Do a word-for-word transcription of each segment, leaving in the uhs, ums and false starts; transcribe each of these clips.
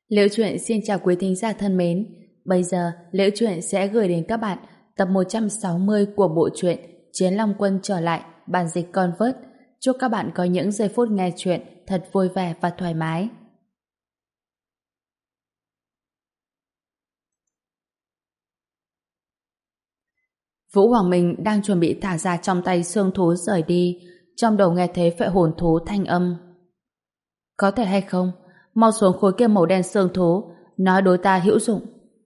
Liễu Chuyện xin chào quý thính giả thân mến. Bây giờ, Liễu Chuyện sẽ gửi đến các bạn tập một trăm sáu mươi của bộ truyện Chiến Long Quân trở lại, bản dịch Convert. Chúc các bạn có những giây phút nghe chuyện thật vui vẻ và thoải mái. Vũ Hoàng Minh đang chuẩn bị thả ra trong tay xương thú rời đi, trong đầu nghe thấy phệ hồn thú thanh âm. Có thể hay không, mau xuống khối kia màu đen xương thú, nói đối ta hữu dụng.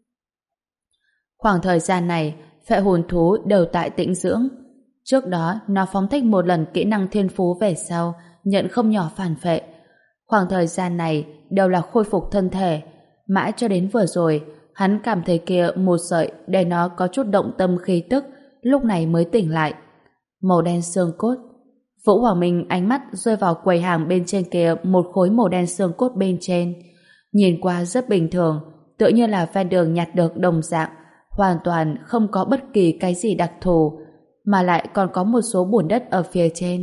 Khoảng thời gian này, phệ hồn thú đều tại tĩnh dưỡng. Trước đó, nó phóng thích một lần kỹ năng thiên phú về sau, nhận không nhỏ phản phệ. Khoảng thời gian này đều là khôi phục thân thể. Mãi cho đến vừa rồi, hắn cảm thấy kia một sợi để nó có chút động tâm khí tức, lúc này mới tỉnh lại. Màu đen xương cốt. Vũ Hoàng Minh ánh mắt rơi vào quầy hàng bên trên kia một khối màu đen xương cốt bên trên. Nhìn qua rất bình thường, tựa như là ven đường nhặt được đồng dạng, hoàn toàn không có bất kỳ cái gì đặc thù, mà lại còn có một số bùn đất ở phía trên.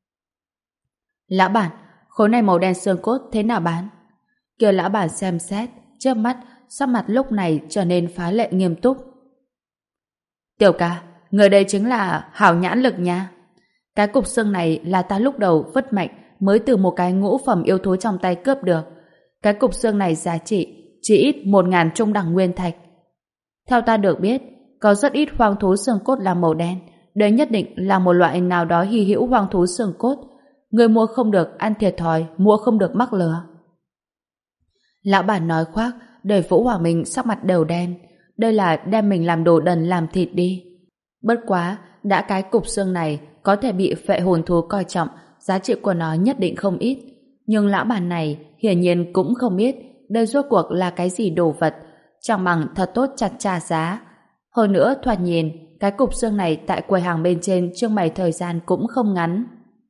Lão bản, khối này màu đen xương cốt thế nào bán? Kia lão bản xem xét, chớp mắt, sắc mặt lúc này trở nên phá lệ nghiêm túc. Tiểu ca, người đây chính là hảo nhãn lực nha. Cái cục xương này là ta lúc đầu vất mạnh mới từ một cái ngũ phẩm yêu thú trong tay cướp được. Cái cục xương này giá trị chỉ ít một ngàn trung đẳng nguyên thạch. Theo ta được biết, có rất ít hoang thú xương cốt là màu đen. Đây nhất định là một loại nào đó hy hữu hoang thú xương cốt. Người mua không được ăn thiệt thòi, mua không được mắc lừa. Lão bản nói khoác, để Vũ Hoàng Minh sắc mặt đều đen. Đây là đem mình làm đồ đần làm thịt đi. Bất quá, đã cái cục xương này có thể bị phệ hồn thú coi trọng, giá trị của nó nhất định không ít. Nhưng lão bản này hiển nhiên cũng không biết đây rốt cuộc là cái gì đồ vật, chẳng bằng thật tốt chặt trả giá. Hơn nữa thoạt nhìn, cái cục xương này tại quầy hàng bên trên trưng bày thời gian cũng không ngắn.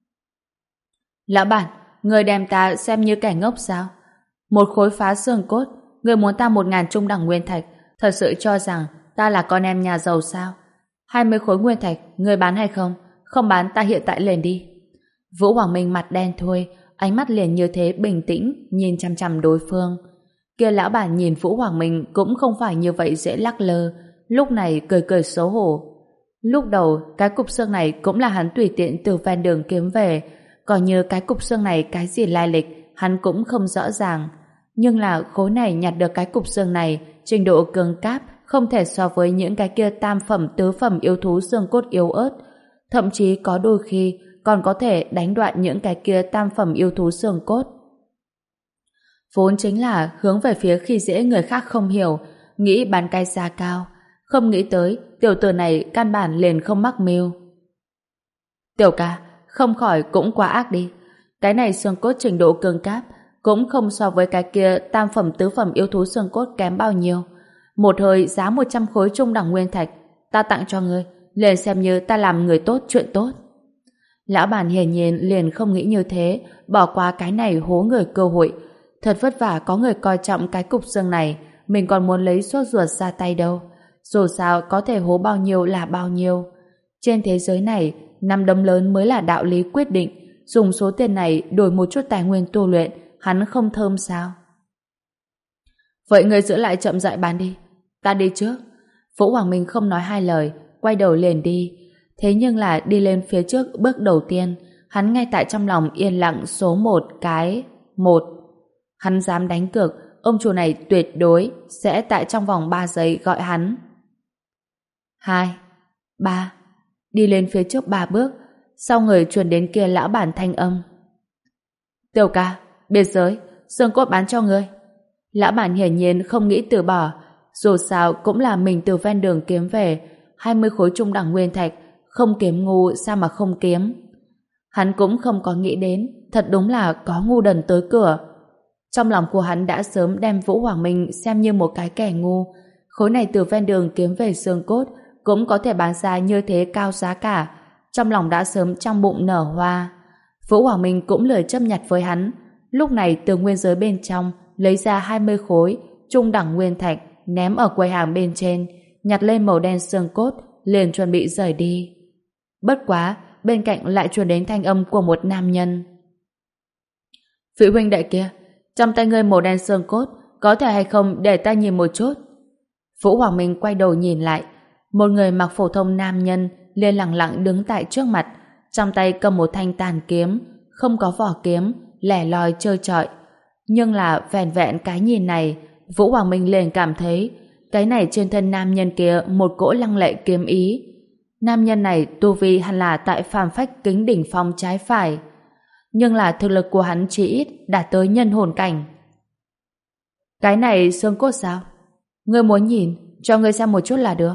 Lão bản, người đem ta xem như kẻ ngốc sao? Một khối phá xương cốt, người muốn ta một ngàn trung đẳng nguyên thạch, thật sự cho rằng ta là con em nhà giàu sao? Hai mươi khối nguyên thạch, người bán hay không? Không bán ta hiện tại lên đi. Vũ Hoàng Minh mặt đen thôi, ánh mắt liền như thế bình tĩnh, nhìn chăm chăm đối phương. Kia lão bản nhìn Vũ Hoàng Minh cũng không phải như vậy dễ lắc lơ, lúc này cười cười xấu hổ. Lúc đầu, cái cục xương này cũng là hắn tùy tiện từ ven đường kiếm về, còn như cái cục xương này cái gì lai lịch, hắn cũng không rõ ràng. Nhưng là khối này nhặt được cái cục xương này, trình độ cường cáp không thể so với những cái kia tam phẩm tứ phẩm yêu thú xương cốt yếu ớt, thậm chí có đôi khi còn có thể đánh đoạn những cái kia tam phẩm yêu thú xương cốt. Vốn chính là hướng về phía khi dễ người khác không hiểu, nghĩ bán cái giá cao, không nghĩ tới tiểu tử này căn bản liền không mắc mưu. Tiểu ca, không khỏi cũng quá ác đi. Cái này xương cốt trình độ cường cáp cũng không so với cái kia tam phẩm tứ phẩm yêu thú xương cốt kém bao nhiêu. Một hơi giá một trăm khối trung đẳng nguyên thạch, ta tặng cho ngươi, liền xem như ta làm người tốt chuyện tốt. Lão bản hiển nhiên liền không nghĩ như thế, bỏ qua cái này hố người cơ hội. Thật vất vả có người coi trọng cái cục xương này, mình còn muốn lấy sốt ruột ra tay đâu. Dù sao có thể hố bao nhiêu là bao nhiêu. Trên thế giới này, năm đấm lớn mới là đạo lý quyết định. Dùng số tiền này đổi một chút tài nguyên tu luyện, hắn không thơm sao? Vậy người giữ lại chậm rãi bán đi, ta đi trước. Vũ Hoàng Minh không nói hai lời, quay đầu liền đi. Thế nhưng là đi lên phía trước bước đầu tiên, hắn ngay tại trong lòng yên lặng số một cái một. Hắn dám đánh cược ông chủ này tuyệt đối sẽ tại trong vòng ba giây gọi hắn. Hai, ba, đi lên phía trước ba bước, sau người truyền đến kia lão bản thanh âm. Tiểu ca, biệt giới, xương cốt bán cho ngươi. Lão bản hiển nhiên không nghĩ từ bỏ, dù sao cũng là mình từ ven đường kiếm về, hai mươi khối trung đẳng nguyên thạch, không kiếm ngu sao mà không kiếm. Hắn cũng không có nghĩ đến, thật đúng là có ngu đần tới cửa. Trong lòng của hắn đã sớm đem Vũ Hoàng Minh xem như một cái kẻ ngu. Khối này từ ven đường kiếm về xương cốt cũng có thể bán ra như thế cao giá cả. Trong lòng đã sớm trong bụng nở hoa. Vũ Hoàng Minh cũng lười chấp nhặt với hắn. Lúc này từ nguyên giới bên trong lấy ra hai mươi khối trung đẳng nguyên thạch ném ở quầy hàng bên trên, nhặt lên màu đen xương cốt, liền chuẩn bị rời đi. Bất quá, bên cạnh lại truyền đến thanh âm của một nam nhân. Vị huynh đệ kia, trong tay ngươi màu đen xương cốt, có thể hay không để ta nhìn một chút? Vũ Hoàng Minh quay đầu nhìn lại, một người mặc phổ thông nam nhân liền lặng lặng đứng tại trước mặt, trong tay cầm một thanh tàn kiếm, không có vỏ kiếm, lẻ loi trơ trọi. Nhưng là vẻn vẹn cái nhìn này, Vũ Hoàng Minh liền cảm thấy cái này trên thân nam nhân kia một cỗ lăng lệ kiếm ý. Nam nhân này tu vi hẳn là tại phàm phách kính đỉnh phong trái phải, nhưng là thực lực của hắn chỉ ít đạt tới nhân hồn cảnh. Cái này xương cốt sao? Ngươi muốn nhìn, cho ngươi xem một chút là được.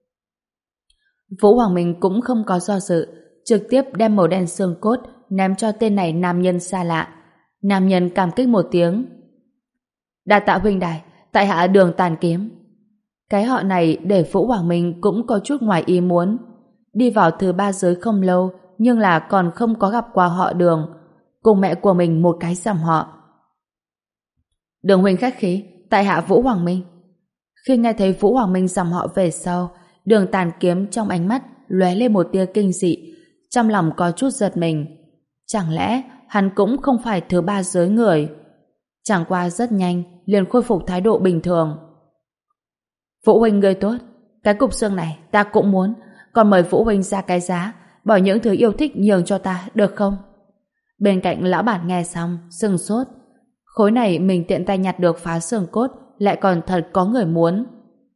Vũ Hoàng Minh cũng không có do dự, trực tiếp đem màu đen xương cốt ném cho tên này nam nhân xa lạ. Nam nhân cảm kích một tiếng. Đa tạ huynh đài, tại hạ Đường Tàn Kiếm. Cái họ này để Vũ Hoàng Minh cũng có chút ngoài ý muốn. Đi vào thứ ba giới không lâu, nhưng là còn không có gặp qua họ Đường, cùng mẹ của mình một cái dòng họ. Đường huynh khách khí, tại hạ Vũ Hoàng Minh. Khi nghe thấy Vũ Hoàng Minh dòng họ về sau, Đường Tàn Kiếm trong ánh mắt lóe lên một tia kinh dị, trong lòng có chút giật mình. Chẳng lẽ hắn cũng không phải thứ ba giới người? Chẳng qua rất nhanh liền khôi phục thái độ bình thường. Vũ huynh người tốt, cái cục xương này ta cũng muốn, còn mời Vũ huynh ra cái giá, bỏ những thứ yêu thích nhường cho ta được không? Bên cạnh lão bản nghe xong sừng sốt. Khối này mình tiện tay nhặt được phá xương cốt, lại còn thật có người muốn.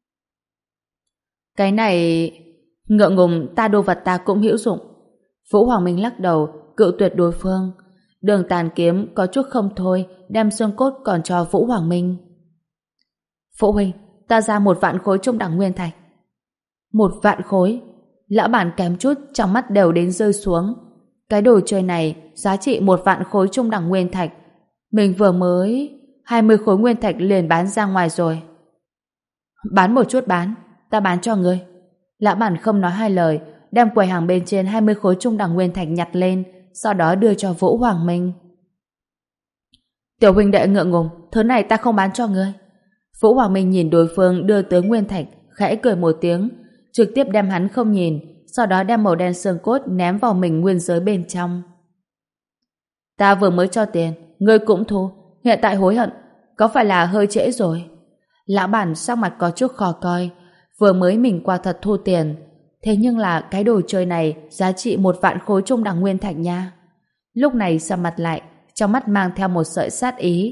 Cái này... ngượng ngùng, ta đồ vật ta cũng hữu dụng. Vũ Hoàng Minh lắc đầu, cự tuyệt đối phương. Đường Tàn Kiếm có chút không thôi, đem xương cốt còn cho Vũ Hoàng Minh. Vũ huynh, ta ra một vạn khối trung đẳng nguyên thạch. Một vạn khối? Lão bản kém chút trong mắt đều đến rơi xuống. Cái đồ chơi này giá trị một vạn khối trung đẳng nguyên thạch. Mình vừa mới hai mươi khối nguyên thạch liền bán ra ngoài rồi. Bán một chút bán, ta bán cho ngươi. Lão bản không nói hai lời, đem quầy hàng bên trên hai mươi khối trung đẳng nguyên thạch nhặt lên, sau đó đưa cho Vũ Hoàng Minh. Tiểu huynh đệ ngượng ngùng, thứ này ta không bán cho ngươi. Vũ Hoàng Minh nhìn đối phương đưa tới nguyên thạch, khẽ cười một tiếng, trực tiếp đem hắn không nhìn, sau đó đem màu đen xương cốt ném vào mình nguyên giới bên trong. Ta vừa mới cho tiền, ngươi cũng thu, hiện tại hối hận, có phải là hơi trễ rồi? Lão bản sắc mặt có chút khó coi, vừa mới mình qua thật thu tiền, thế nhưng là cái đồ chơi này giá trị một vạn khối trung đẳng nguyên thạch nha. Lúc này sầm mặt lại, trong mắt mang theo một sợi sát ý.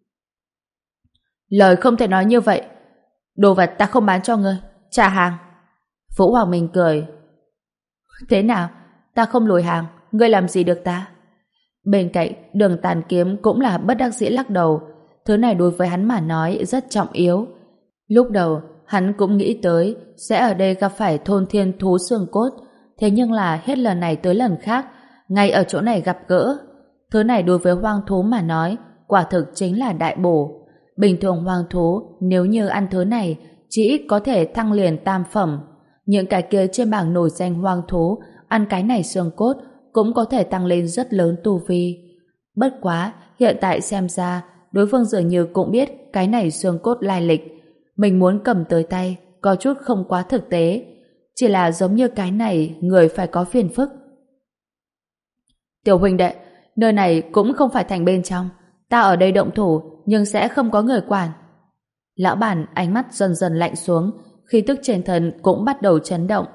Lời không thể nói như vậy, đồ vật ta không bán cho ngươi, trả hàng. Vũ Hoàng Minh cười. Thế nào, ta không lùi hàng, ngươi làm gì được ta? Bên cạnh, Đường Tàn Kiếm cũng là bất đắc dĩ lắc đầu, thứ này đối với hắn mà nói rất trọng yếu. Lúc đầu, hắn cũng nghĩ tới sẽ ở đây gặp phải thôn thiên thú xương cốt, thế nhưng là hết lần này tới lần khác, ngay ở chỗ này gặp gỡ. Thứ này đối với hoang thú mà nói, quả thực chính là đại bổ. Bình thường hoang thú, nếu như ăn thứ này, chỉ ít có thể thăng liền tam phẩm. Những cái kia trên bảng nổi danh hoang thú, ăn cái này xương cốt, cũng có thể tăng lên rất lớn tu vi. Bất quá, hiện tại xem ra, đối phương dường như cũng biết cái này xương cốt lai lịch. Mình muốn cầm tới tay, có chút không quá thực tế. Chỉ là giống như cái này, người phải có phiền phức. Tiểu huynh đệ, nơi này cũng không phải thành bên trong. Ta ở đây động thủ, nhưng sẽ không có người quản. Lão bản ánh mắt dần dần lạnh xuống, khí tức trên thân cũng bắt đầu chấn động.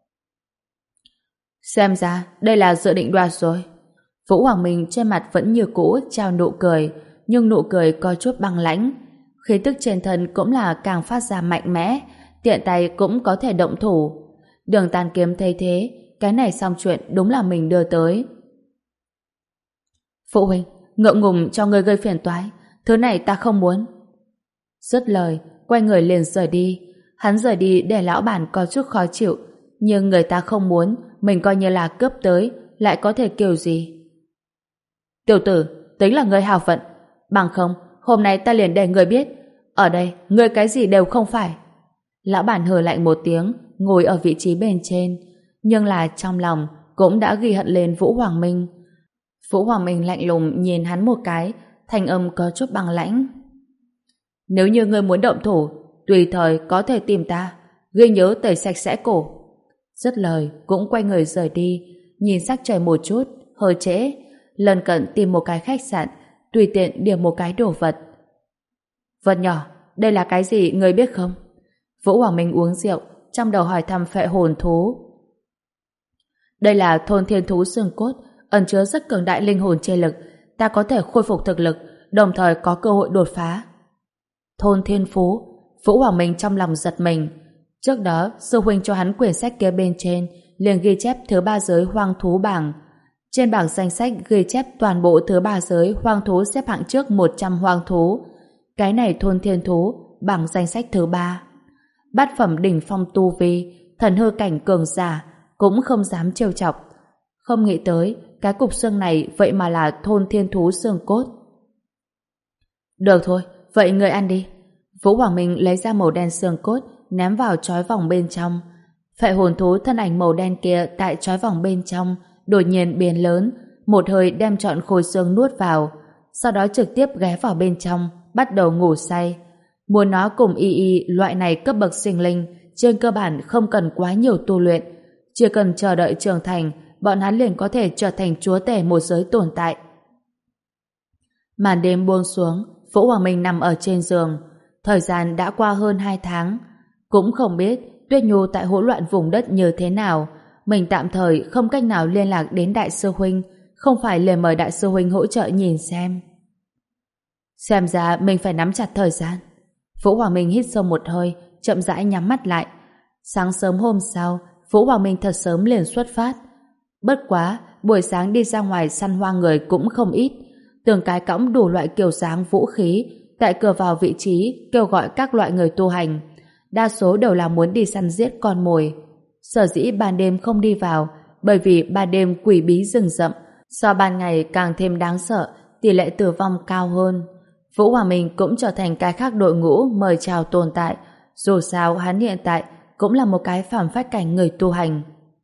Xem ra, đây là dự định đoạt rồi. Vũ Hoàng Minh trên mặt vẫn như cũ trao nụ cười, nhưng nụ cười có chút băng lãnh. Khí tức trên thân cũng là càng phát ra mạnh mẽ, tiện tay cũng có thể động thủ. Đường Tàn Kiếm thấy thế, cái này xong chuyện đúng là mình đưa tới. Phụ huynh, ngượng ngùng cho người gây phiền toái, thứ này ta không muốn. Dứt lời, quay người liền rời đi. Hắn rời đi để lão bản có chút khó chịu, nhưng người ta không muốn, mình coi như là cướp tới, lại có thể kiểu gì? Tiểu tử, tính là người hào phận, bằng không, hôm nay ta liền để người biết, ở đây, người cái gì đều không phải. Lão bản hừ lạnh một tiếng, ngồi ở vị trí bên trên, nhưng là trong lòng cũng đã ghi hận lên Vũ Hoàng Minh. Vũ Hoàng Minh lạnh lùng nhìn hắn một cái, thanh âm có chút băng lãnh. Nếu như ngươi muốn động thủ, tùy thời có thể tìm ta, ghi nhớ tẩy sạch sẽ cổ. Dứt lời, cũng quay người rời đi, nhìn sắc trời một chút, hơi trễ, lần cận tìm một cái khách sạn, tùy tiện điểm một cái đồ vật. Vật nhỏ, đây là cái gì người biết không? Vũ Hoàng Minh uống rượu, trong đầu hỏi thăm phệ hồn thú. Đây là thôn thiên thú xương cốt, ẩn chứa rất cường đại linh hồn chi lực, ta có thể khôi phục thực lực, đồng thời có cơ hội đột phá. Thôn thiên phú, Vũ Hoàng Minh trong lòng giật mình. Trước đó, sư huynh cho hắn quyển sách kia bên trên, liền ghi chép thứ ba giới hoang thú bảng. Trên bảng danh sách ghi chép toàn bộ thứ ba giới hoang thú xếp hạng trước một trăm hoang thú. Cái này thôn thiên thú, bảng danh sách thứ ba. Bát phẩm đỉnh phong tu vi, thần hư cảnh cường giả, cũng không dám trêu chọc. Không nghĩ tới, cái cục xương này vậy mà là thôn thiên thú xương cốt. Được thôi, vậy người ăn đi. Vũ Hoàng Minh lấy ra màu đen xương cốt, ném vào trói vòng bên trong. Phệ hồn thú thân ảnh màu đen kia tại trói vòng bên trong, đột nhiên biến lớn, một hơi đem trọn khối xương nuốt vào, sau đó trực tiếp ghé vào bên trong, bắt đầu ngủ say. Muốn nó cùng y y loại này cấp bậc sinh linh, trên cơ bản không cần quá nhiều tu luyện, chỉ cần chờ đợi trưởng thành, bọn hắn liền có thể trở thành chúa tể một giới tồn tại. Màn đêm buông xuống, Vũ Hoàng Minh nằm ở trên giường. Thời gian đã qua hơn hai tháng. Cũng không biết Tuyết Nhu tại hỗn loạn vùng đất như thế nào. Mình tạm thời không cách nào liên lạc đến Đại sư Huynh, không phải liền mời Đại sư Huynh hỗ trợ nhìn xem. Xem ra mình phải nắm chặt thời gian. Vũ Hoàng Minh hít sâu một hơi, chậm rãi nhắm mắt lại. Sáng sớm hôm sau, Vũ Hoàng Minh thật sớm liền xuất phát. Bất quá, buổi sáng đi ra ngoài săn hoa người cũng không ít. Từng cái cõng đủ loại kiểu dáng vũ khí, tại cửa vào vị trí kêu gọi các loại người tu hành. Đa số đều là muốn đi săn giết con mồi. Sở dĩ ban đêm không đi vào, bởi vì ban đêm quỷ bí rừng rậm, so ban ngày càng thêm đáng sợ, tỷ lệ tử vong cao hơn. Vũ Hoàng Minh cũng trở thành cái khác đội ngũ mời chào tồn tại, dù sao hắn hiện tại cũng là một cái phàm phách cảnh người tu hành.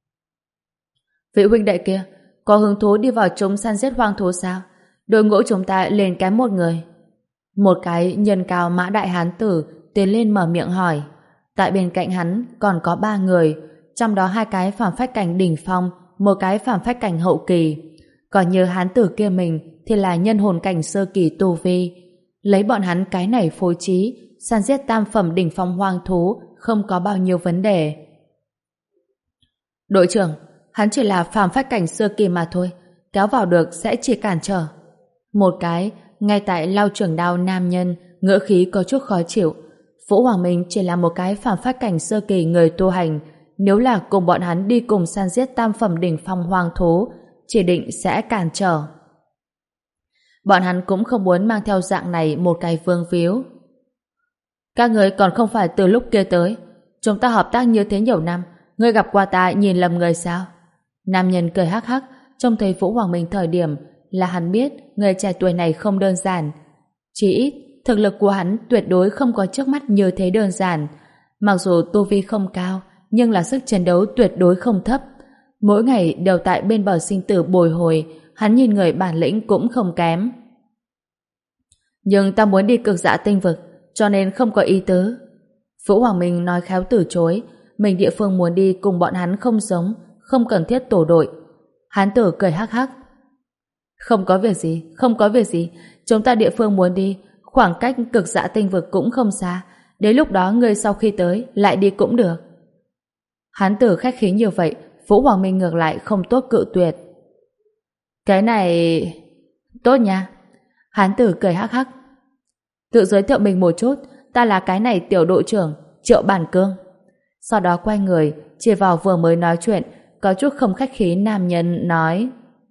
Vị huynh đệ kia, có hứng thú đi vào chúng săn giết hoang thú sao? Đội ngũ chúng ta liền kém một người. Một cái nhân cao mã đại hán tử tiến lên mở miệng hỏi. Tại bên cạnh hắn còn có ba người, trong đó hai cái phàm phách cảnh đỉnh phong, một cái phàm phách cảnh hậu kỳ. Còn như hán tử kia mình thì là nhân hồn cảnh sơ kỳ tu vi. Lấy bọn hắn cái này phối trí, săn giết tam phẩm đỉnh phong hoang thú không có bao nhiêu vấn đề. Đội trưởng, hắn chỉ là phàm phách cảnh sơ kỳ mà thôi, kéo vào được sẽ chỉ cản trở. Một cái, ngay tại lau trường đao nam nhân, ngữ khí có chút khó chịu. Vũ Hoàng Minh chỉ là một cái phàm phách cảnh sơ kỳ người tu hành, nếu là cùng bọn hắn đi cùng săn giết tam phẩm đỉnh phong hoang thú, chỉ định sẽ cản trở. Bọn hắn cũng không muốn mang theo dạng này một cái vương víu. Các người còn không phải từ lúc kia tới, chúng ta hợp tác như thế nhiều năm, ngươi gặp qua ta nhìn lầm người sao? Nam nhân cười hắc hắc, trông thấy Vũ Hoàng Minh thời điểm là hắn biết người trẻ tuổi này không đơn giản. Chỉ ít, thực lực của hắn tuyệt đối không có trước mắt như thế đơn giản. Mặc dù tu vi không cao, nhưng là sức chiến đấu tuyệt đối không thấp. Mỗi ngày đều tại bên bờ sinh tử bồi hồi, hắn nhìn người bản lĩnh cũng không kém. Nhưng ta muốn đi cực dạ tinh vực, cho nên không có ý tứ. Vũ Hoàng Minh nói khéo từ chối, mình địa phương muốn đi cùng bọn hắn không giống, không cần thiết tổ đội. Hán tử cười hắc hắc. Không có việc gì, không có việc gì, chúng ta địa phương muốn đi, khoảng cách cực dạ tinh vực cũng không xa, đến lúc đó ngươi sau khi tới lại đi cũng được. Hán tử khách khí như vậy, Vũ Hoàng Minh ngược lại không tốt cự tuyệt. Cái này... tốt nha. Hán tử cười hắc hắc. Tự giới thiệu mình một chút, ta là cái này tiểu đội trưởng Triệu Bản Cương. Sau đó quay người, chỉ vào vừa mới nói chuyện, có chút không khách khí nam nhân nói: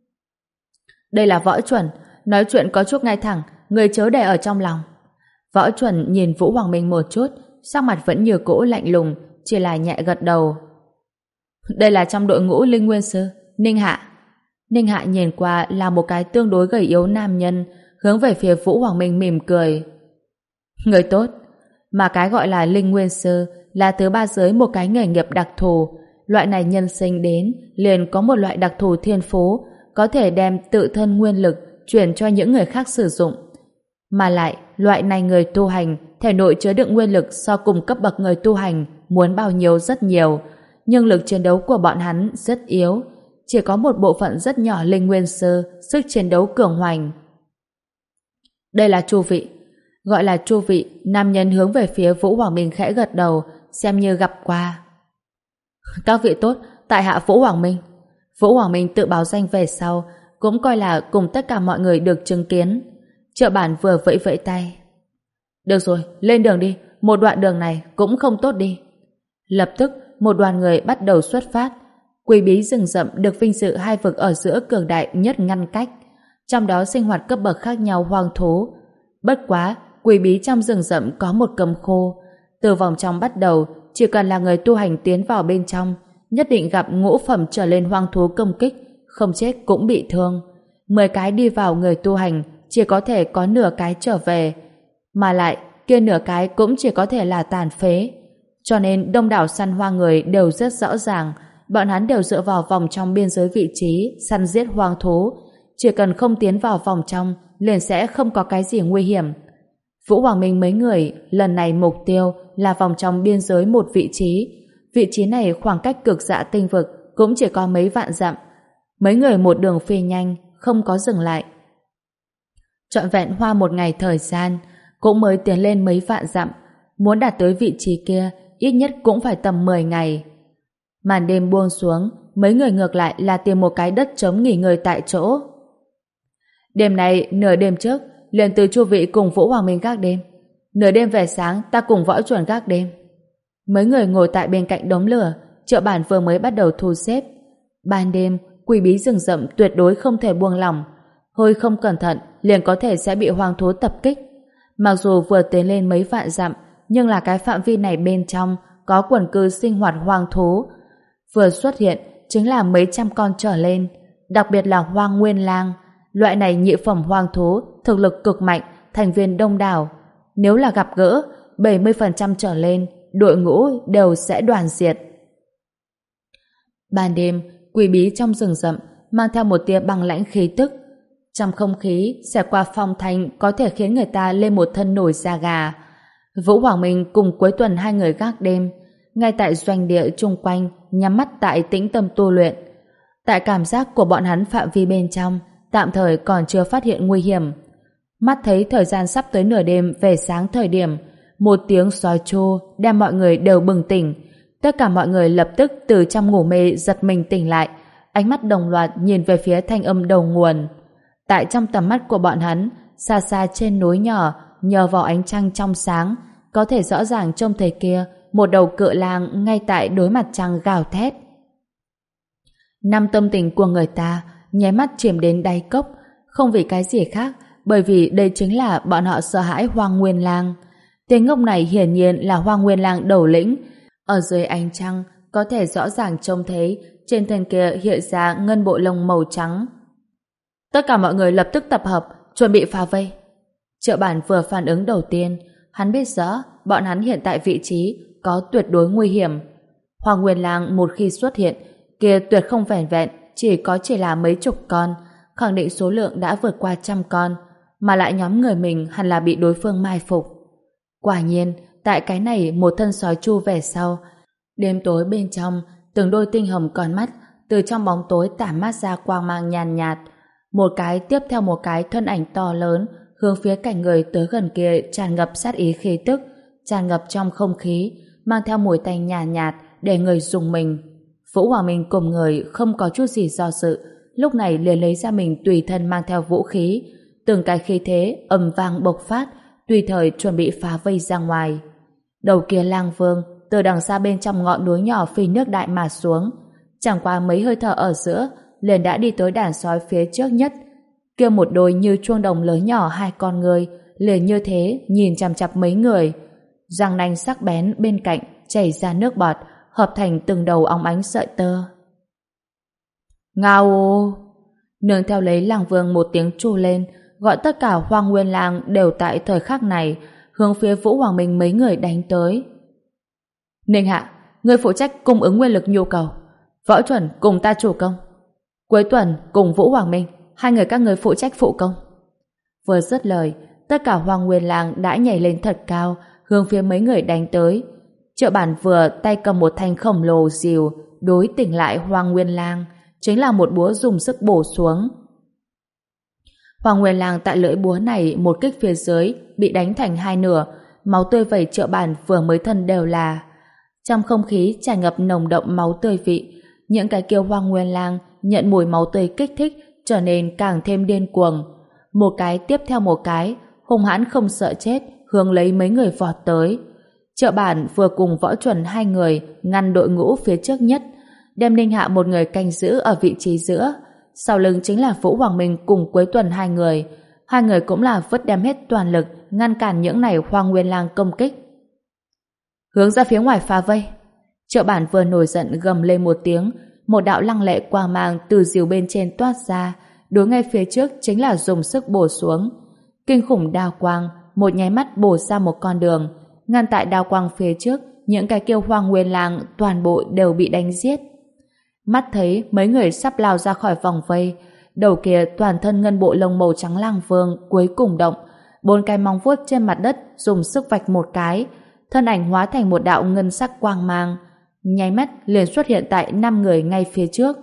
đây là Võ Chuẩn, nói chuyện có chút ngay thẳng, người chớ để ở trong lòng. Võ Chuẩn nhìn Vũ Hoàng Minh một chút, sắc mặt vẫn như cũ lạnh lùng, chỉ là nhẹ gật đầu. Đây là trong đội ngũ Linh Nguyên Sư, Ninh Hạ. Ninh Hạ nhìn qua là một cái tương đối gầy yếu nam nhân, hướng về phía Vũ Hoàng Minh mỉm cười. Người tốt, mà cái gọi là Linh Nguyên Sư là thứ ba giới một cái nghề nghiệp đặc thù. Loại này nhân sinh đến liền có một loại đặc thù thiên phú, có thể đem tự thân nguyên lực chuyển cho những người khác sử dụng. Mà lại, loại này người tu hành, thể nội chứa đựng nguyên lực so cùng cấp bậc người tu hành muốn bao nhiêu rất nhiều, nhưng lực chiến đấu của bọn hắn rất yếu. Chỉ có một bộ phận rất nhỏ Linh Nguyên Sư, sức chiến đấu cường hoành. Đây là Chu vị. Gọi là Chu vị, nam nhân hướng về phía Vũ Hoàng Minh khẽ gật đầu, xem như gặp qua. Các vị tốt, tại hạ Vũ Hoàng Minh. Vũ Hoàng Minh tự báo danh về sau, cũng coi là cùng tất cả mọi người được chứng kiến. Triệu bản vừa vẫy vẫy tay. Được rồi, lên đường đi, một đoạn đường này cũng không tốt đi. Lập tức, một đoàn người bắt đầu xuất phát. Quỷ bí rừng rậm được vinh dự hai vực ở giữa cường đại nhất ngăn cách, trong đó sinh hoạt cấp bậc khác nhau hoang thú. Bất quá, quỷ bí trong rừng rậm có một cấm khô. Từ vòng trong bắt đầu, chỉ cần là người tu hành tiến vào bên trong, nhất định gặp ngũ phẩm trở lên hoang thú công kích, không chết cũng bị thương. Mười cái đi vào người tu hành, chỉ có thể có nửa cái trở về. Mà lại, kia nửa cái cũng chỉ có thể là tàn phế. Cho nên đông đảo săn hoa người đều rất rõ ràng, bọn hắn đều dựa vào vòng trong biên giới vị trí săn giết hoang thú, chỉ cần không tiến vào vòng trong liền sẽ không có cái gì nguy hiểm. Vũ Hoàng Minh mấy người lần này mục tiêu là vòng trong biên giới một vị trí. Vị trí này khoảng cách cực dạ tinh vực cũng chỉ có mấy vạn dặm. Mấy người một đường phi nhanh, không có dừng lại. Trọn vẹn hoa một ngày thời gian, cũng mới tiến lên mấy vạn dặm. Muốn đạt tới vị trí kia, ít nhất cũng phải tầm mười ngày. Màn đêm buông xuống, mấy người ngược lại là tìm một cái đất trống nghỉ ngơi tại chỗ. Đêm này, nửa đêm trước, liền từ Chu vị cùng Vũ Hoàng Minh gác đêm. Nửa đêm về sáng, ta cùng Võ Chuẩn gác đêm. Mấy người ngồi tại bên cạnh đống lửa, Triệu bản vừa mới bắt đầu thu xếp. Ban đêm, quỷ bí rừng rậm tuyệt đối không thể buông lỏng. Hơi không cẩn thận, liền có thể sẽ bị hoang thú tập kích. Mặc dù vừa tiến lên mấy vạn dặm, nhưng là cái phạm vi này bên trong có quần cư sinh hoạt hoang thú. Vừa xuất hiện chính là mấy trăm con trở lên, đặc biệt là hoang nguyên lang. Loại này nhị phẩm hoang thú, thực lực cực mạnh, thành viên đông đảo. Nếu là gặp gỡ, bảy mươi phần trăm trở lên, đội ngũ đều sẽ đoàn diệt. Ban đêm, quỷ bí trong rừng rậm mang theo một tia băng lãnh khí tức. Trong không khí, xẹt qua phong thanh có thể khiến người ta lên một thân nổi da gà. Vũ Hoàng Minh cùng Cuối Tuần hai người gác đêm, ngay tại doanh địa chung quanh, nhắm mắt tại tĩnh tâm tu luyện. Tại cảm giác của bọn hắn phạm vi bên trong, tạm thời còn chưa phát hiện nguy hiểm. Mắt thấy thời gian sắp tới nửa đêm về sáng thời điểm, một tiếng sói tru đem mọi người đều bừng tỉnh. Tất cả mọi người lập tức từ trong ngủ mê giật mình tỉnh lại, ánh mắt đồng loạt nhìn về phía thanh âm đầu nguồn. Tại trong tầm mắt của bọn hắn, xa xa trên núi nhỏ, nhờ vào ánh trăng trong sáng, có thể rõ ràng trông thấy kia một đầu cự lang ngay tại đối mặt trăng gào thét. Năm tâm tình của người ta nháy mắt chìm đến đáy cốc, không vì cái gì khác, bởi vì đây chính là bọn họ sợ hãi Hoang Nguyên Lang. Tên ngốc này hiển nhiên là Hoang Nguyên Lang đầu lĩnh. Ở dưới ánh trăng có thể rõ ràng trông thấy trên thân kia hiện ra ngân bộ lông màu trắng. Tất cả mọi người lập tức tập hợp, chuẩn bị phá vây. Triệu bản vừa phản ứng đầu tiên, hắn biết rõ bọn hắn hiện tại vị trí có tuyệt đối nguy hiểm. Hoàng Nguyên Lang một khi xuất hiện, kia tuyệt không vẻn vẹn chỉ có chỉ là mấy chục con, khẳng định số lượng đã vượt qua trăm con, mà lại nhóm người mình hẳn là bị đối phương mai phục. Quả nhiên, tại cái này một thân sói chu về sau, đêm tối bên trong, từng đôi tinh hồng con mắt từ trong bóng tối tản mát ra quang mang nhàn nhạt, một cái tiếp theo một cái thân ảnh to lớn hướng phía cảnh người tới gần kia tràn ngập sát ý khí tức, tràn ngập trong không khí, mang theo mùi tanh nhàn nhạt, nhạt để người rùng mình. Vũ Hoàng Minh cùng người không có chút gì do dự, lúc này liền lấy ra mình tùy thân mang theo vũ khí, từng cái khí thế ầm vang bộc phát, tùy thời chuẩn bị phá vây ra ngoài. Đầu kia lang vương từ đằng xa bên trong ngọn núi nhỏ phi nước đại mà xuống, chẳng qua mấy hơi thở ở giữa liền đã đi tới đàn sói phía trước nhất. Kia một đôi như chuông đồng lớn nhỏ hai con người liền như thế nhìn chằm chằm mấy người, răng nanh sắc bén bên cạnh chảy ra nước bọt, hợp thành từng đầu óng ánh sợi tơ. Ngao! Nương theo lấy lang vương một tiếng tru lên, gọi tất cả Hoang Nguyên Lang đều tại thời khắc này hướng phía Vũ Hoàng Minh mấy người đánh tới. Ninh Hạ, người phụ trách cung ứng nguyên lực nhu cầu. Võ Chuẩn cùng ta chủ công. Cuối Tuần cùng Vũ Hoàng Minh, hai người các người phụ trách phụ công. Vừa dứt lời, tất cả Hoang Nguyên Lang đã nhảy lên thật cao, hướng phía mấy người đánh tới. Triệu bản vừa tay cầm một thanh khổng lồ rìu đối tỉnh lại Hoang Nguyên Lang, chính là một búa dùng sức bổ xuống. Hoàng Nguyên Lang tại lưỡi búa này một kích phía dưới bị đánh thành hai nửa, máu tươi vẩy chợ bàn vừa mới thân đều là. Trong không khí tràn ngập nồng đậm máu tươi vị, những cái kia Hoàng Nguyên Lang nhận mùi máu tươi kích thích trở nên càng thêm điên cuồng. Một cái tiếp theo một cái, hung hãn không sợ chết, hướng lấy mấy người vọt tới. Chợ bản vừa cùng Võ Chuẩn hai người ngăn đội ngũ phía trước nhất, đem Ninh Hạ một người canh giữ ở vị trí giữa. Sau lưng chính là Vũ Hoàng Minh cùng Quế Tuần hai người. Hai người cũng là vứt đem hết toàn lực ngăn cản những này Hoàng Nguyên Lang công kích. Hướng ra phía ngoài phá vây. Chợ bản vừa nổi giận gầm lên một tiếng, một đạo lăng lệ quang mang từ diều bên trên toát ra, đối ngay phía trước chính là dùng sức bổ xuống. Kinh khủng đao quang một nháy mắt bổ ra một con đường, ngăn tại đao quang phía trước, những cái kêu Hoàng Nguyên Lang toàn bộ đều bị đánh giết. Mắt thấy mấy người sắp lao ra khỏi vòng vây, đầu kia toàn thân ngân bộ lông màu trắng Lang Vương cuối cùng động, bốn cái móng vuốt trên mặt đất dùng sức vạch một cái, thân ảnh hóa thành một đạo ngân sắc quang mang, nháy mắt liền xuất hiện tại năm người ngay phía trước.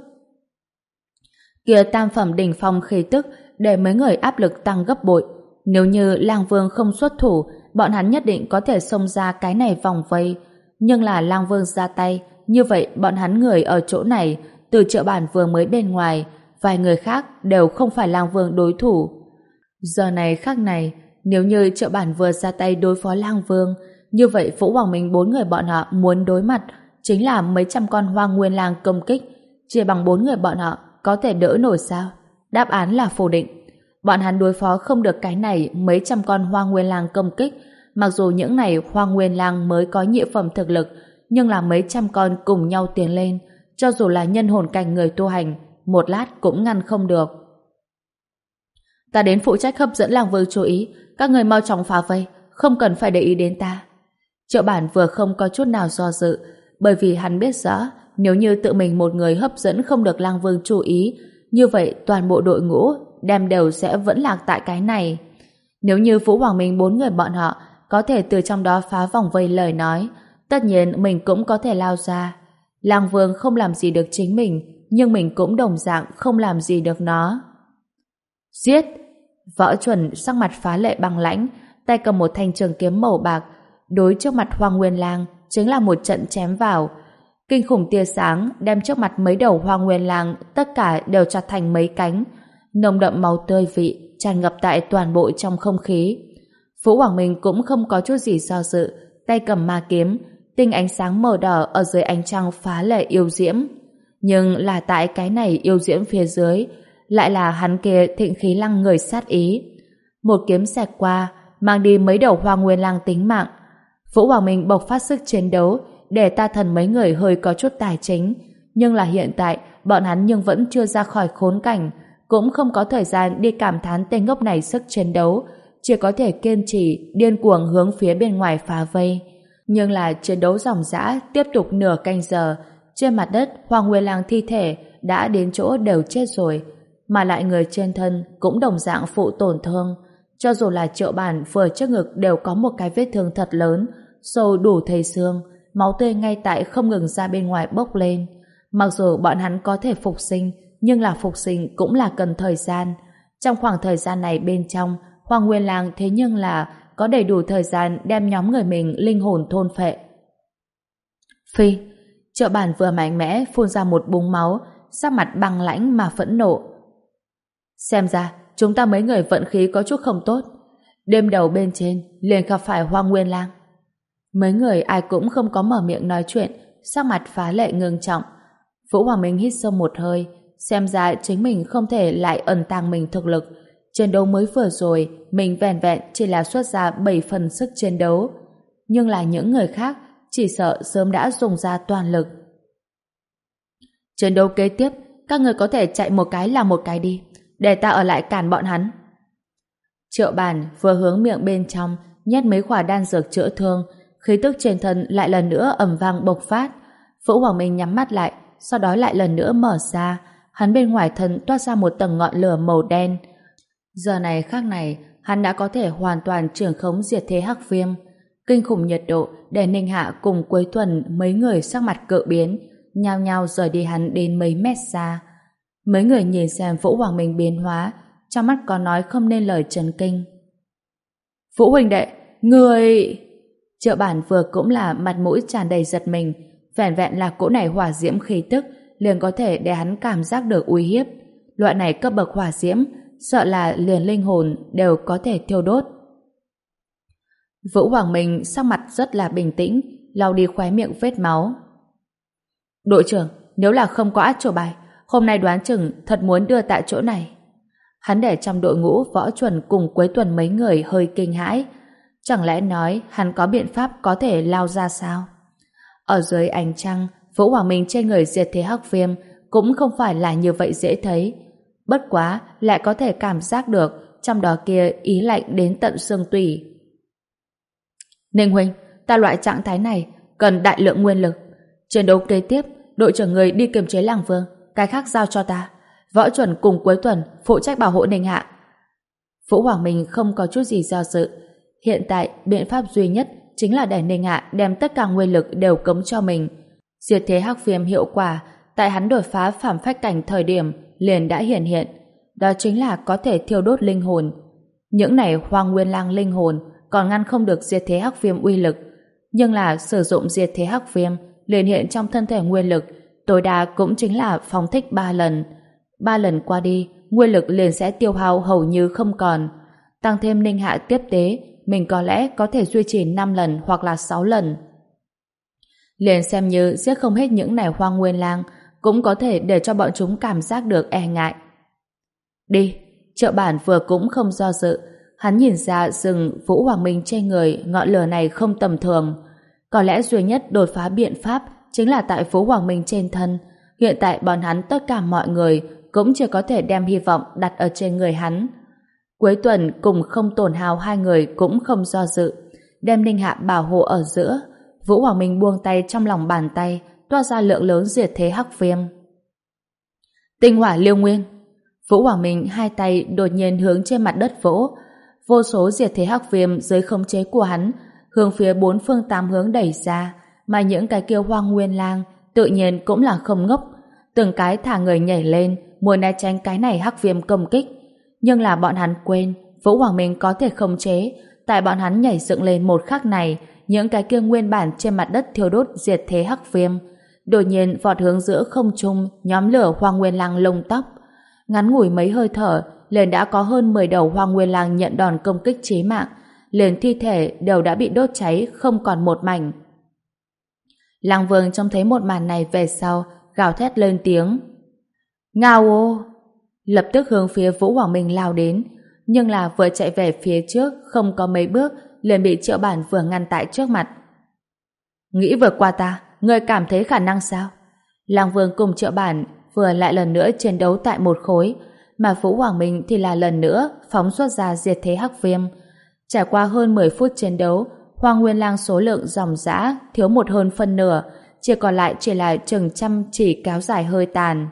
Kia tam phẩm đỉnh phong khí tức để mấy người áp lực tăng gấp bội. Nếu như Lang Vương không xuất thủ, bọn hắn nhất định có thể xông ra cái này vòng vây. Nhưng là Lang Vương ra tay, như vậy bọn hắn người ở chỗ này, từ chợ bản vừa mới bên ngoài, vài người khác đều không phải Lang Vương đối thủ. Giờ này khắc này, nếu như chợ bản vừa ra tay đối phó Lang Vương, như vậy Vũ Hoàng Minh bốn người bọn họ muốn đối mặt chính là mấy trăm con Hoàng Nguyên Lang công kích, chỉ bằng bốn người bọn họ có thể đỡ nổi sao? Đáp án là phủ định. Bọn hắn đối phó không được cái này mấy trăm con Hoàng Nguyên Lang công kích, mặc dù những này Hoàng Nguyên Lang mới có nhị phẩm thực lực, nhưng là mấy trăm con cùng nhau tiến lên, cho dù là nhân hồn cảnh người tu hành, một lát cũng ngăn không được. Ta đến phụ trách hấp dẫn Lang Vương chú ý, các người mau chóng phá vây, không cần phải để ý đến ta. Triệu Bản vừa không có chút nào do dự, bởi vì hắn biết rõ, nếu như tự mình một người hấp dẫn không được Lang Vương chú ý, như vậy toàn bộ đội ngũ đem đều sẽ vẫn lạc tại cái này. Nếu như Vũ Hoàng Minh bốn người bọn họ có thể từ trong đó phá vòng vây lời nói, tất nhiên mình cũng có thể lao ra. Lang Vương không làm gì được chính mình, nhưng mình cũng đồng dạng không làm gì được nó. Giết! Võ Chuẩn sắc mặt phá lệ băng lãnh, tay cầm một thanh trường kiếm màu bạc, đối trước mặt Hoàng Nguyên Lang chính là một trận chém vào. Kinh khủng tia sáng đem trước mặt mấy đầu Hoàng Nguyên Lang tất cả đều chặt thành mấy cánh, nồng đậm máu tươi vị tràn ngập tại toàn bộ trong không khí. Vũ Hoàng Minh cũng không có chút gì do dự, tay cầm ma kiếm, tinh ánh sáng màu đỏ ở dưới ánh trăng phá lệ yêu diễm. Nhưng là tại cái này yêu diễm phía dưới, lại là hắn kia thịnh khí lăng người sát ý. Một kiếm xẹt qua, mang đi mấy đầu Hoàng Nguyên Lang tính mạng. Vũ Hoàng Minh bộc phát sức chiến đấu để ta thần mấy người hơi có chút tài chính, nhưng là hiện tại bọn hắn nhưng vẫn chưa ra khỏi khốn cảnh, cũng không có thời gian đi cảm thán tên ngốc này sức chiến đấu, chỉ có thể kiên trì điên cuồng hướng phía bên ngoài phá vây. Nhưng là chiến đấu ròng rã tiếp tục nửa canh giờ, trên mặt đất Hoàng Nguyên Lang thi thể đã đến chỗ đều chết rồi, mà lại người trên thân cũng đồng dạng phụ tổn thương. Cho dù là Triệu Bản vừa trước ngực đều có một cái vết thương thật lớn, sâu đủ thây xương, máu tươi ngay tại không ngừng ra bên ngoài bốc lên. Mặc dù bọn hắn có thể phục sinh, nhưng là phục sinh cũng là cần thời gian. Trong khoảng thời gian này bên trong, Hoàng Nguyên Lang thế nhưng là có đầy đủ thời gian đem nhóm người mình linh hồn thôn phệ. Phi, Triệu Bản vừa mạnh mẽ phun ra một búng máu, sắc mặt băng lãnh mà phẫn nộ. Xem ra, chúng ta mấy người vận khí có chút không tốt. Đêm đầu bên trên, liền gặp phải Hoàng Nguyên Lang. Mấy người ai cũng không có mở miệng nói chuyện, sắc mặt phá lệ ngưng trọng. Vũ Hoàng Minh hít sâu một hơi, xem ra chính mình không thể lại ẩn tàng mình thực lực. Chiến đấu mới vừa rồi, mình vẻn vẹn chỉ là xuất ra bảy phần sức chiến đấu. Nhưng là những người khác, chỉ sợ sớm đã dùng ra toàn lực. Chiến đấu kế tiếp, các người có thể chạy một cái là một cái đi, để ta ở lại cản bọn hắn. Triệu Bản vừa hướng miệng bên trong, nhét mấy quả đan dược chữa thương, khí tức trên thân lại lần nữa ầm vang bộc phát. Vũ Hoàng Minh nhắm mắt lại, sau đó lại lần nữa mở ra, hắn bên ngoài thân toát ra một tầng ngọn lửa màu đen. Giờ này khắc này, hắn đã có thể hoàn toàn trưởng khống diệt thế hắc viêm. Kinh khủng nhiệt độ để Ninh Hạ cùng Quế Tuần mấy người sắc mặt cự biến, nhao nhao rời đi hắn đến mấy mét xa. Mấy người nhìn xem Vũ Hoàng Minh biến hóa, trong mắt có nói không nên lời chấn kinh. Vũ huynh đệ, người... Triệu Bản vừa cũng là mặt mũi tràn đầy giật mình, vẻn vẹn là cỗ này hỏa diễm khí tức liền có thể để hắn cảm giác được uy hiếp. Loại này cấp bậc hỏa diễm, sợ là liền linh hồn đều có thể thiêu đốt. Vũ Hoàng Minh sắc mặt rất là bình tĩnh, lau đi khóe miệng vết máu. Đội trưởng, nếu là không có át chủ bài, hôm nay đoán chừng thật muốn đưa tại chỗ này. Hắn để trong đội ngũ Võ Chuẩn cùng Quế Tuần mấy người hơi kinh hãi. Chẳng lẽ nói hắn có biện pháp có thể lao ra sao? Ở dưới ánh trăng, Vũ Hoàng Minh trên người diệt thế hắc viêm cũng không phải là như vậy dễ thấy. Bất quá lại có thể cảm giác được trong đó kia ý lạnh đến tận xương tủy. Ninh huynh, ta loại trạng thái này cần đại lượng nguyên lực. Chiến đấu kế tiếp, đội trưởng người đi kiềm chế Lăng Vương, cái khác giao cho ta. Võ Chuẩn cùng Quế Tuần phụ trách bảo hộ Ninh Hạ. Vũ Hoàng Minh không có chút gì do dự. Hiện tại biện pháp duy nhất chính là để Ninh Hạ đem tất cả nguyên lực đều cống cho mình. Diệt thế hắc viêm hiệu quả tại hắn đột phá phàm phách cảnh thời điểm liền đã hiển hiện. Đó chính là có thể thiêu đốt linh hồn. Những này hoang nguyên lang linh hồn còn ngăn không được diệt thế hắc viêm uy lực, nhưng là sử dụng diệt thế hắc viêm liền hiện trong thân thể nguyên lực tối đa cũng chính là phóng thích ba lần. Ba lần qua đi, nguyên lực liền sẽ tiêu hao hầu như không còn. Tăng thêm Ninh Hạ tiếp tế, mình có lẽ có thể duy trì năm lần hoặc là sáu lần. Liền xem như giết không hết những này hoang nguyên lang, cũng có thể để cho bọn chúng cảm giác được e ngại. Đi, Triệu Bản vừa cũng không do dự, hắn nhìn ra rừng Vũ Hoàng Minh trên người ngọn lửa này không tầm thường. Có lẽ duy nhất đột phá biện pháp chính là tại Vũ Hoàng Minh trên thân. Hiện tại bọn hắn tất cả mọi người cũng chỉ có thể đem hy vọng đặt ở trên người hắn. Cuối tuần cùng không tổn hao hai người cũng không do dự, đem Ninh Hạ bảo hộ ở giữa. Vũ Hoàng Minh buông tay trong lòng bàn tay, toa ra lượng lớn diệt thế hắc viêm. Tinh hỏa liêu nguyên. Vũ Hoàng Minh hai tay đột nhiên hướng trên mặt đất vỗ, vô số diệt thế hắc viêm dưới khống chế của hắn hướng phía bốn phương tám hướng đẩy ra, mà những cái kia hoang nguyên lang tự nhiên cũng là không ngốc, từng cái thả người nhảy lên muốn né tránh cái này hắc viêm công kích. Nhưng là bọn hắn quên Vũ Hoàng Minh có thể khống chế, tại bọn hắn nhảy dựng lên một khắc này, những cái kia nguyên bản trên mặt đất thiêu đốt diệt thế hắc viêm đột nhiên vọt hướng giữa không trung nhóm lửa hoang nguyên lang lông tóc. Ngắn ngủi mấy hơi thở liền đã có hơn mười đầu hoang nguyên lang nhận đòn công kích chí mạng, liền thi thể đều đã bị đốt cháy không còn một mảnh. Lăng Vương trông thấy một màn này về sau gào thét lên tiếng ngao ô, lập tức hướng phía Vũ Hoàng Minh lao đến, nhưng là vừa chạy về phía trước không có mấy bước liền bị Triệu Bản vừa ngăn tại trước mặt. Nghĩ vượt qua ta, ngươi cảm thấy khả năng sao? Lăng Vương cùng Triệu Bản vừa lại lần nữa chiến đấu tại một khối, mà Vũ Hoàng Minh thì là lần nữa phóng xuất ra diệt thế hắc viêm. Trải qua hơn mười phút chiến đấu, hoang nguyên lang số lượng dòng dã thiếu một hơn phân nửa, chỉ còn lại chỉ là chừng trăm chỉ kéo dài hơi tàn.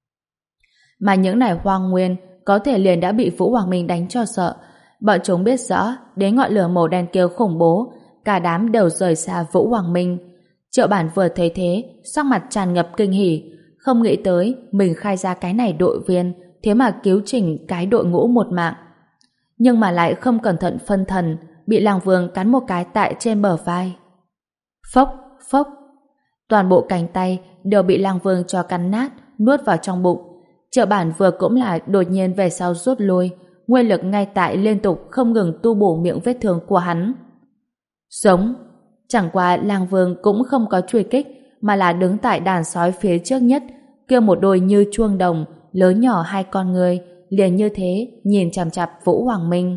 Mà những này hoang nguyên có thể liền đã bị Vũ Hoàng Minh đánh cho sợ. Bọn chúng biết rõ đến ngọn lửa màu đen kia khủng bố, cả đám đều rời xa Vũ Hoàng Minh. Triệu Bản vừa thấy thế, sắc mặt tràn ngập kinh hỉ, không nghĩ tới mình khai ra cái này đội viên, thế mà cứu chỉnh cái đội ngũ một mạng. Nhưng mà lại không cẩn thận phân thần, bị Lăng Vương cắn một cái tại trên bờ vai. Phốc, phốc, toàn bộ cánh tay đều bị Lăng Vương cho cắn nát, nuốt vào trong bụng. Triệu Bản vừa cũng là đột nhiên về sau rút lui, nguyên lực ngay tại liên tục không ngừng tu bổ miệng vết thương của hắn. Sống, chẳng qua Lăng Vương cũng không có truy kích, mà là đứng tại đàn sói phía trước nhất, kêu một đôi như chuông đồng, lớn nhỏ hai con người, liền như thế nhìn chằm chằm Vũ Hoàng Minh.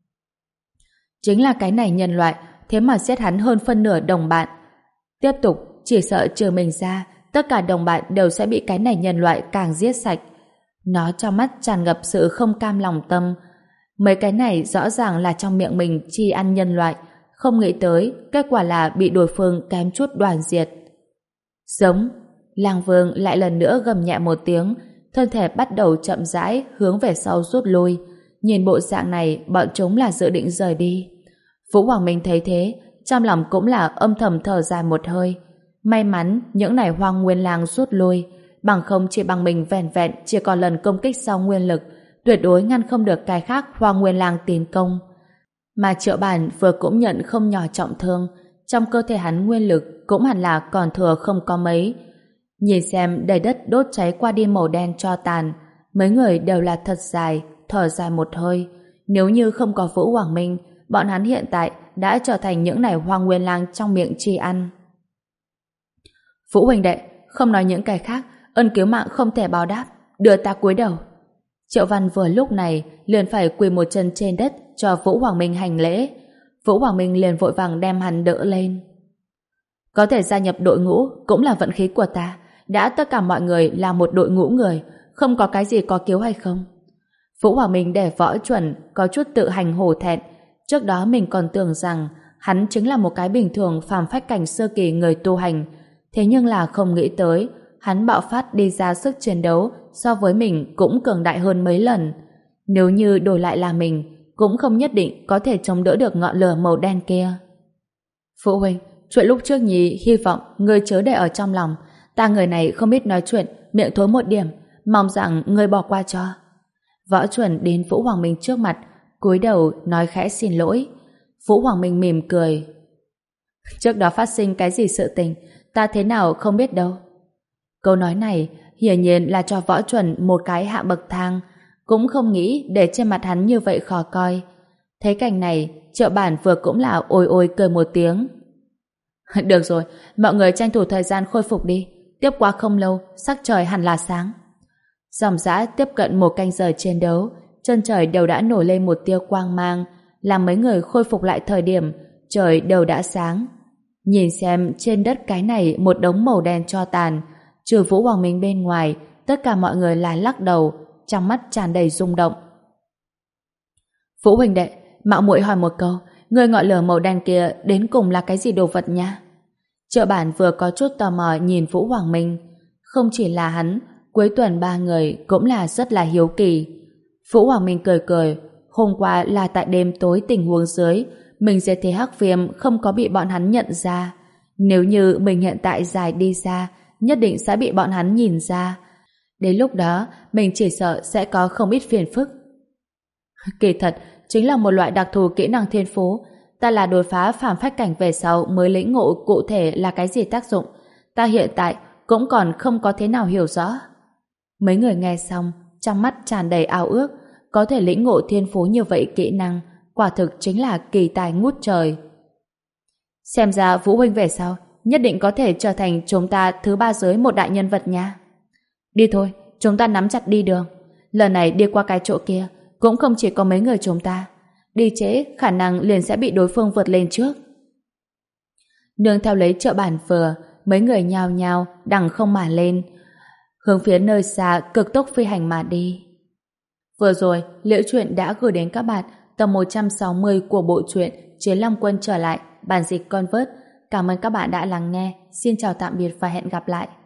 Chính là cái này nhân loại, thế mà giết hắn hơn phân nửa đồng bạn. Tiếp tục, chỉ sợ trừ mình ra, tất cả đồng bạn đều sẽ bị cái này nhân loại càng giết sạch. Nó trong mắt tràn ngập sự không cam lòng tâm. Mấy cái này rõ ràng là trong miệng mình chi ăn nhân loại, không nghĩ tới kết quả là bị đối phương kém chút đoàn diệt. Giống, Lăng Vương lại lần nữa gầm nhẹ một tiếng, thân thể bắt đầu chậm rãi hướng về sau rút lui. Nhìn bộ dạng này, bọn chúng là dự định rời đi. Vũ Hoàng Minh thấy thế, trong lòng cũng là âm thầm thở dài một hơi. May mắn những này hoang nguyên lang rút lui, bằng không chỉ bằng mình vẹn vẹn chỉ còn lần công kích sau nguyên lực, tuyệt đối ngăn không được cái khác Hoa Nguyên Lang tiến công. Mà Triệu Bản vừa cũng nhận không nhỏ trọng thương, trong cơ thể hắn nguyên lực cũng hẳn là còn thừa không có mấy. Nhìn xem đầy đất đốt cháy qua đi màu đen tro tàn, mấy người đều là thật dài, thở dài một hơi. Nếu như không có Vũ Hoàng Minh, bọn hắn hiện tại đã trở thành những nải Hoa Nguyên Lang trong miệng chi ăn. Vũ huynh đệ, không nói những cái khác, ơn cứu mạng không thể báo đáp, đưa ta cúi đầu. Triệu Văn vừa lúc này liền phải quỳ một chân trên đất cho Vũ Hoàng Minh hành lễ. Vũ Hoàng Minh liền vội vàng đem hắn đỡ lên. Có thể gia nhập đội ngũ cũng là vận khí của ta. Đã tất cả mọi người là một đội ngũ người, không có cái gì có kiếu hay không. Vũ Hoàng Minh để Võ Chuẩn có chút tự hành hổ thẹn. Trước đó mình còn tưởng rằng hắn chính là một cái bình thường phàm phách cảnh sơ kỳ người tu hành. Thế nhưng là không nghĩ tới hắn bạo phát đi ra sức chiến đấu so với mình cũng cường đại hơn mấy lần. Nếu như đổi lại là mình, cũng không nhất định có thể chống đỡ được ngọn lửa màu đen kia. Phụ huynh, chuyện lúc trước nhì hy vọng ngươi chớ để ở trong lòng. Ta người này không biết nói chuyện, miệng thối một điểm, mong rằng ngươi bỏ qua cho. Võ Chuẩn đến Vũ Hoàng Minh trước mặt, cúi đầu nói khẽ xin lỗi. Vũ Hoàng Minh mỉm cười. Trước đó phát sinh cái gì sự tình, ta thế nào không biết đâu. Câu nói này hiển nhiên là cho Võ Chuẩn một cái hạ bậc thang, cũng không nghĩ để trên mặt hắn như vậy khó coi. Thấy cảnh này, Triệu Bản vừa cũng là ôi ôi cười một tiếng. Được rồi, mọi người tranh thủ thời gian khôi phục đi, tiếp qua không lâu, sắc trời hẳn là sáng. Dòng dã tiếp cận một canh giờ chiến đấu, chân trời đều đã nổi lên một tia quang mang, làm mấy người khôi phục lại thời điểm trời đều đã sáng. Nhìn xem trên đất cái này một đống màu đen cho tàn, trừ Vũ Hoàng Minh bên ngoài, tất cả mọi người là lắc đầu, trong mắt tràn đầy rung động. Vũ huynh đệ, mạo muội hỏi một câu, người ngọn lửa màu đen kia đến cùng là cái gì đồ vật nha? Triệu Bản vừa có chút tò mò nhìn Vũ Hoàng Minh. Không chỉ là hắn, cuối tuần ba người cũng là rất là hiếu kỳ. Vũ Hoàng Minh cười cười, hôm qua là tại đêm tối tình huống dưới, mình sẽ thấy hắc viêm không có bị bọn hắn nhận ra. Nếu như mình hiện tại giải đi ra, nhất định sẽ bị bọn hắn nhìn ra. Đến lúc đó, mình chỉ sợ sẽ có không ít phiền phức. Kỳ thật, chính là một loại đặc thù kỹ năng thiên phú. Ta là đột phá phàm phách cảnh về sau mới lĩnh ngộ cụ thể là cái gì tác dụng. Ta hiện tại cũng còn không có thế nào hiểu rõ. Mấy người nghe xong, trong mắt tràn đầy ao ước, có thể lĩnh ngộ thiên phú như vậy kỹ năng, quả thực chính là kỳ tài ngút trời. Xem ra Vũ huynh về sau nhất định có thể trở thành chúng ta thứ ba giới một đại nhân vật nha. Đi thôi, chúng ta nắm chặt đi đường. Lần này đi qua cái chỗ kia cũng không chỉ có mấy người chúng ta. Đi trễ khả năng liền sẽ bị đối phương vượt lên trước. Nương theo lấy Triệu Bản vừa, mấy người nhao nhao đằng không mà lên, hướng phía nơi xa cực tốc phi hành mà đi. Vừa rồi, Liễu Chuyện đã gửi đến các bạn tập một trăm sáu mươi của bộ truyện Chiến Long Quân trở lại, bản dịch Convert. Cảm ơn các bạn đã lắng nghe. Xin chào tạm biệt và hẹn gặp lại.